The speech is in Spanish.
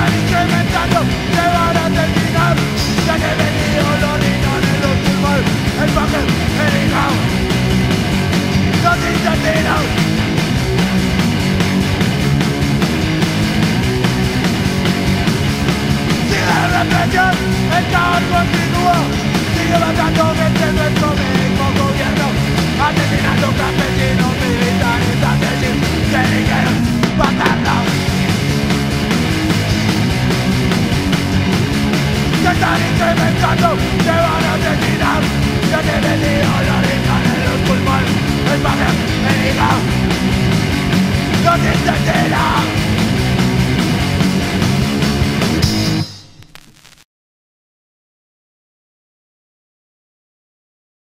están incrementando, se van a terminar. Ya que venido los riñones, los pulmones, el papel, el hígado, los intestinos. Sigue la represión, el caos continúa. Sigue matando gente en nuestro mismo gobierno, asesinando campesinos, militares, asesinos, guerrilleros, bastardos. Se están incrementando, se van a asesinar. Ya que venido los riñones, los pulmones, el papel, el hígado, los intestinos.